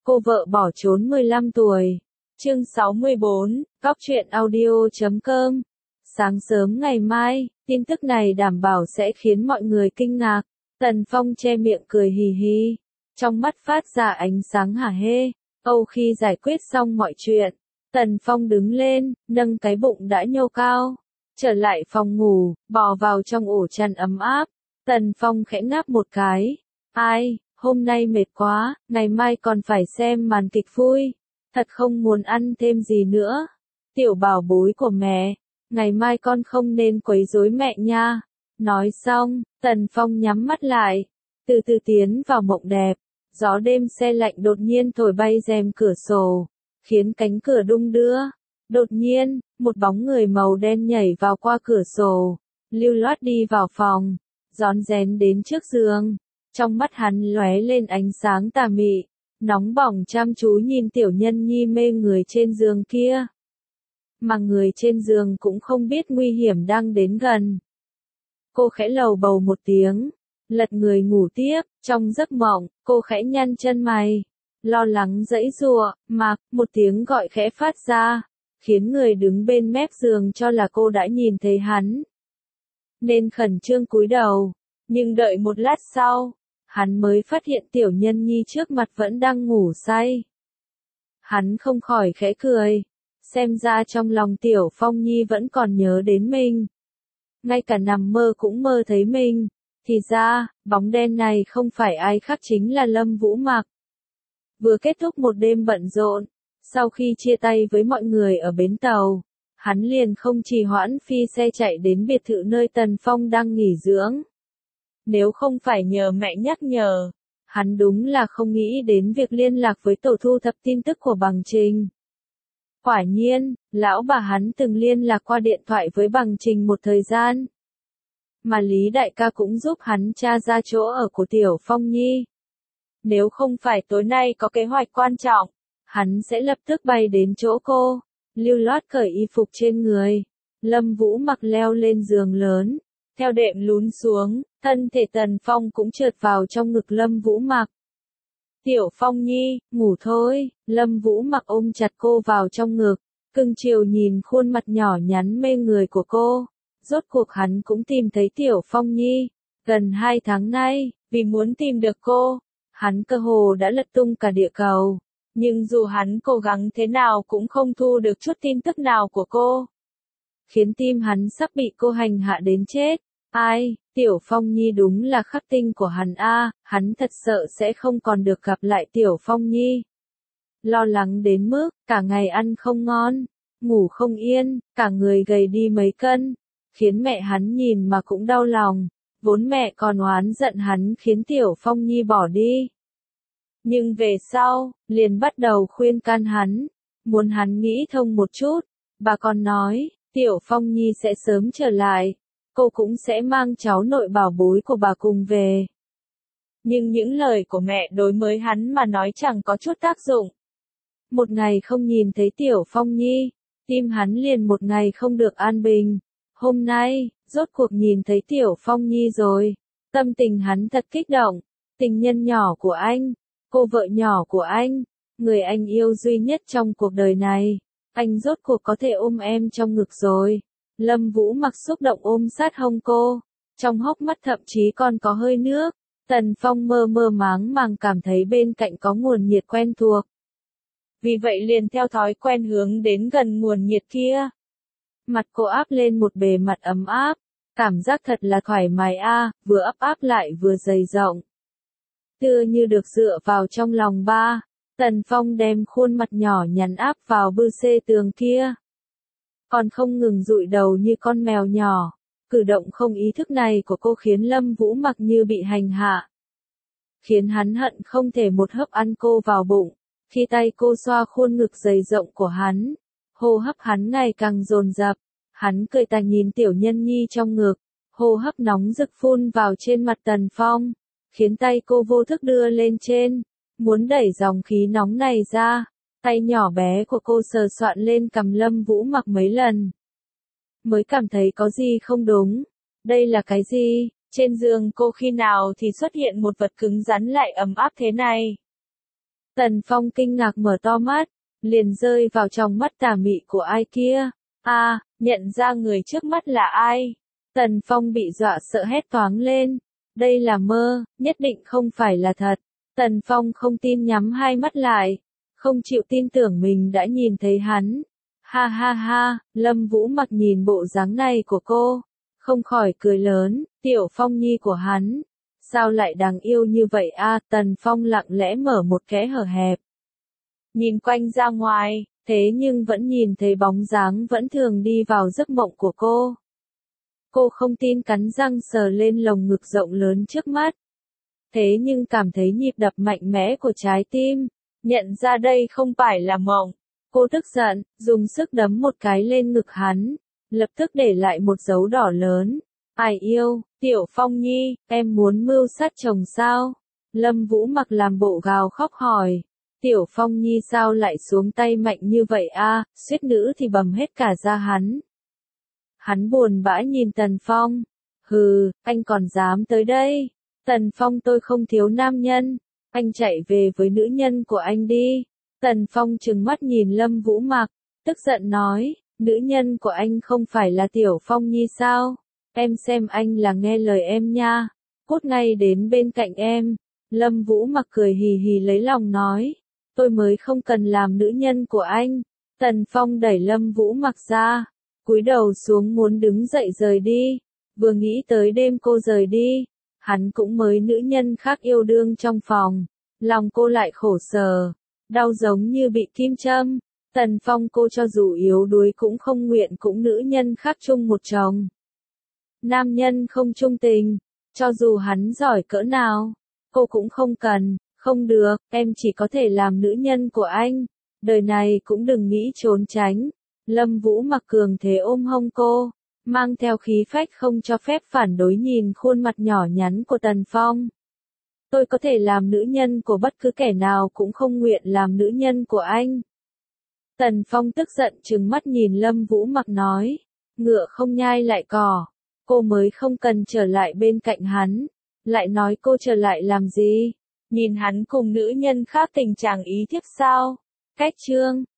Cô vợ bỏ trốn 15 tuổi. Chương 64, Góc truyện audio.com. Sáng sớm ngày mai, tin tức này đảm bảo sẽ khiến mọi người kinh ngạc. Tần Phong che miệng cười hì hì, trong mắt phát ra ánh sáng hả hê. Âu khi giải quyết xong mọi chuyện, Tần Phong đứng lên, nâng cái bụng đã nhô cao, trở lại phòng ngủ, bò vào trong ổ chăn ấm áp. Tần Phong khẽ ngáp một cái. Ai, hôm nay mệt quá, ngày mai còn phải xem màn kịch vui. Thật không muốn ăn thêm gì nữa. Tiểu bảo bối của mẹ, ngày mai con không nên quấy rối mẹ nha. Nói xong, Tần Phong nhắm mắt lại, từ từ tiến vào mộng đẹp. Gió đêm se lạnh đột nhiên thổi bay rèm cửa sổ, khiến cánh cửa đung đưa. Đột nhiên, một bóng người màu đen nhảy vào qua cửa sổ, lưu loát đi vào phòng, rón rén đến trước giường. Trong mắt hắn lóe lên ánh sáng tà mị, nóng bỏng chăm chú nhìn tiểu nhân nhi mê người trên giường kia. Mà người trên giường cũng không biết nguy hiểm đang đến gần. Cô khẽ lầu bầu một tiếng, lật người ngủ tiếp. Trong giấc mộng, cô khẽ nhăn chân mày, lo lắng giãy giụa, mà một tiếng gọi khẽ phát ra, khiến người đứng bên mép giường cho là cô đã nhìn thấy hắn, nên khẩn trương cúi đầu. Nhưng đợi một lát sau, hắn mới phát hiện tiểu nhân nhi trước mặt vẫn đang ngủ say. Hắn không khỏi khẽ cười, xem ra trong lòng tiểu Phong Nhi vẫn còn nhớ đến mình. Ngay cả nằm mơ cũng mơ thấy mình. Thì ra, bóng đen này không phải ai khác chính là Lâm Vũ Mặc. Vừa kết thúc một đêm bận rộn, sau khi chia tay với mọi người ở bến tàu, hắn liền không trì hoãn phi xe chạy đến biệt thự nơi Tần Phong đang nghỉ dưỡng. Nếu không phải nhờ mẹ nhắc nhở, hắn đúng là không nghĩ đến việc liên lạc với tổ thu thập tin tức của Bằng Trình. Quả nhiên, lão bà hắn từng liên lạc qua điện thoại với Bằng Trình một thời gian. Mà Lý đại ca cũng giúp hắn tra ra chỗ ở của Tiểu Phong Nhi. Nếu không phải tối nay có kế hoạch quan trọng, hắn sẽ lập tức bay đến chỗ cô. Lưu loát cởi y phục trên người, Lâm Vũ Mặc leo lên giường lớn, theo đệm lún xuống, thân thể Tần Phong cũng trượt vào trong ngực Lâm Vũ Mặc. Tiểu Phong Nhi, ngủ thôi. Lâm Vũ Mặc ôm chặt cô vào trong ngực, cưng chiều nhìn khuôn mặt nhỏ nhắn mê người của cô. Rốt cuộc hắn cũng tìm thấy Tiểu Phong Nhi. Gần 2 tháng nay, vì muốn tìm được cô, hắn cơ hồ đã lật tung cả địa cầu. Nhưng dù hắn cố gắng thế nào cũng không thu được chút tin tức nào của cô. Khiến tim hắn sắp bị cô hành hạ đến chết. Ai, Tiểu Phong Nhi đúng là khắc tinh của hắn a, hắn thật sợ sẽ không còn được gặp lại Tiểu Phong Nhi. Lo lắng đến mức, cả ngày ăn không ngon, ngủ không yên, cả người gầy đi mấy cân. Khiến mẹ hắn nhìn mà cũng đau lòng, vốn mẹ còn oán giận hắn khiến Tiểu Phong Nhi bỏ đi. Nhưng về sau, liền bắt đầu khuyên can hắn, muốn hắn nghĩ thông một chút. Bà còn nói, Tiểu Phong Nhi sẽ sớm trở lại, cô cũng sẽ mang cháu nội bảo bối của bà cùng về. Nhưng những lời của mẹ đối với hắn mà nói chẳng có chút tác dụng. Một ngày không nhìn thấy Tiểu Phong Nhi, tim hắn liền một ngày không được an bình. Hôm nay, rốt cuộc nhìn thấy Tiểu Phong Nhi rồi, tâm tình hắn thật kích động. Tình nhân nhỏ của anh, cô vợ nhỏ của anh, người anh yêu duy nhất trong cuộc đời này, anh rốt cuộc có thể ôm em trong ngực rồi. Lâm Vũ Mặc xúc động ôm sát hông cô, trong hốc mắt thậm chí còn có hơi nước. Tần Phong mơ mơ máng màng cảm thấy bên cạnh có nguồn nhiệt quen thuộc. Vì vậy liền theo thói quen hướng đến gần nguồn nhiệt kia. Mặt cô áp lên một bề mặt ấm áp, cảm giác thật là thoải mái a, vừa ấp áp lại vừa dày rộng. Tựa như được dựa vào trong lòng ba, Tần Phong đem khuôn mặt nhỏ nhắn áp vào bư xê tường kia. Còn không ngừng dụi đầu như con mèo nhỏ, cử động không ý thức này của cô khiến Lâm Vũ Mặc như bị hành hạ. Khiến hắn hận không thể một hớp ăn cô vào bụng, khi tay cô xoa khuôn ngực dày rộng của hắn. Hô hấp hắn ngày càng dồn dập, hắn cười tà nhìn tiểu nhân nhi trong ngực, hô hấp nóng rực phun vào trên mặt Tần Phong, khiến tay cô vô thức đưa lên trên, muốn đẩy dòng khí nóng này ra. Tay nhỏ bé của cô sờ soạn lên cằm Lâm Vũ Mặc mấy lần. Mới cảm thấy có gì không đúng. Đây là cái gì? Trên giường cô khi nào thì xuất hiện một vật cứng rắn lại ấm áp thế này? Tần Phong kinh ngạc mở to mắt, liền rơi vào trong mắt tà mị của ai kia. Nhận ra người trước mắt là ai? Tần Phong bị dọa sợ hét toáng lên. Đây là mơ, nhất định không phải là thật. Tần Phong không tin nhắm hai mắt lại, không chịu tin tưởng mình đã nhìn thấy hắn. Ha ha ha, Lâm Vũ Mặc nhìn bộ dáng này của cô, không khỏi cười lớn, Tiểu Phong nhi của hắn. Sao lại đáng yêu như vậy Tần Phong lặng lẽ mở một kẽ hở hẹp. Nhìn quanh ra ngoài, thế nhưng vẫn nhìn thấy bóng dáng vẫn thường đi vào giấc mộng của cô. Cô không tin cắn răng sờ lên lồng ngực rộng lớn trước mắt. Thế nhưng cảm thấy nhịp đập mạnh mẽ của trái tim, nhận ra đây không phải là mộng. Cô tức giận, dùng sức đấm một cái lên ngực hắn, lập tức để lại một dấu đỏ lớn. Ai yêu, Tiểu Phong nhi, em muốn mưu sát chồng sao? Lâm Vũ Mặc làm bộ gào khóc hỏi. Tiểu Phong nhi sao lại xuống tay mạnh như vậy suýt nữa thì bầm hết cả da hắn. Hắn buồn bã nhìn Tần Phong. Hừ, anh còn dám tới đây. Tần Phong tôi không thiếu nam nhân. Anh chạy về với nữ nhân của anh đi. Tần Phong trừng mắt nhìn Lâm Vũ Mặc, tức giận nói, nữ nhân của anh không phải là Tiểu Phong nhi sao? Em xem anh là nghe lời em nha. Cút ngay đến bên cạnh em. Lâm Vũ Mặc cười hì hì lấy lòng nói, tôi mới không cần làm nữ nhân của anh. Tần Phong đẩy Lâm Vũ Mặc ra, cúi đầu xuống muốn đứng dậy rời đi. Vừa nghĩ tới đêm cô rời đi, hắn cũng mới nữ nhân khác yêu đương trong phòng. Lòng cô lại khổ sở, đau giống như bị kim châm. Tần Phong cô cho dù yếu đuối cũng không nguyện cũng nữ nhân khác chung một chồng. Nam nhân không chung tình, cho dù hắn giỏi cỡ nào, cô cũng không cần. Không được, em chỉ có thể làm nữ nhân của anh. Đời này cũng đừng nghĩ trốn tránh. Lâm Vũ Mặc cường thế ôm hông cô, mang theo khí phách không cho phép phản đối nhìn khuôn mặt nhỏ nhắn của Tần Phong. Tôi có thể làm nữ nhân của bất cứ kẻ nào cũng không nguyện làm nữ nhân của anh. Tần Phong tức giận trừng mắt nhìn Lâm Vũ Mặc nói, ngựa không nhai lại cỏ, cô mới không cần trở lại bên cạnh hắn, lại nói cô trở lại làm gì? Nhìn hắn cùng nữ nhân khác tình trạng ý thiếp sao? Cách chương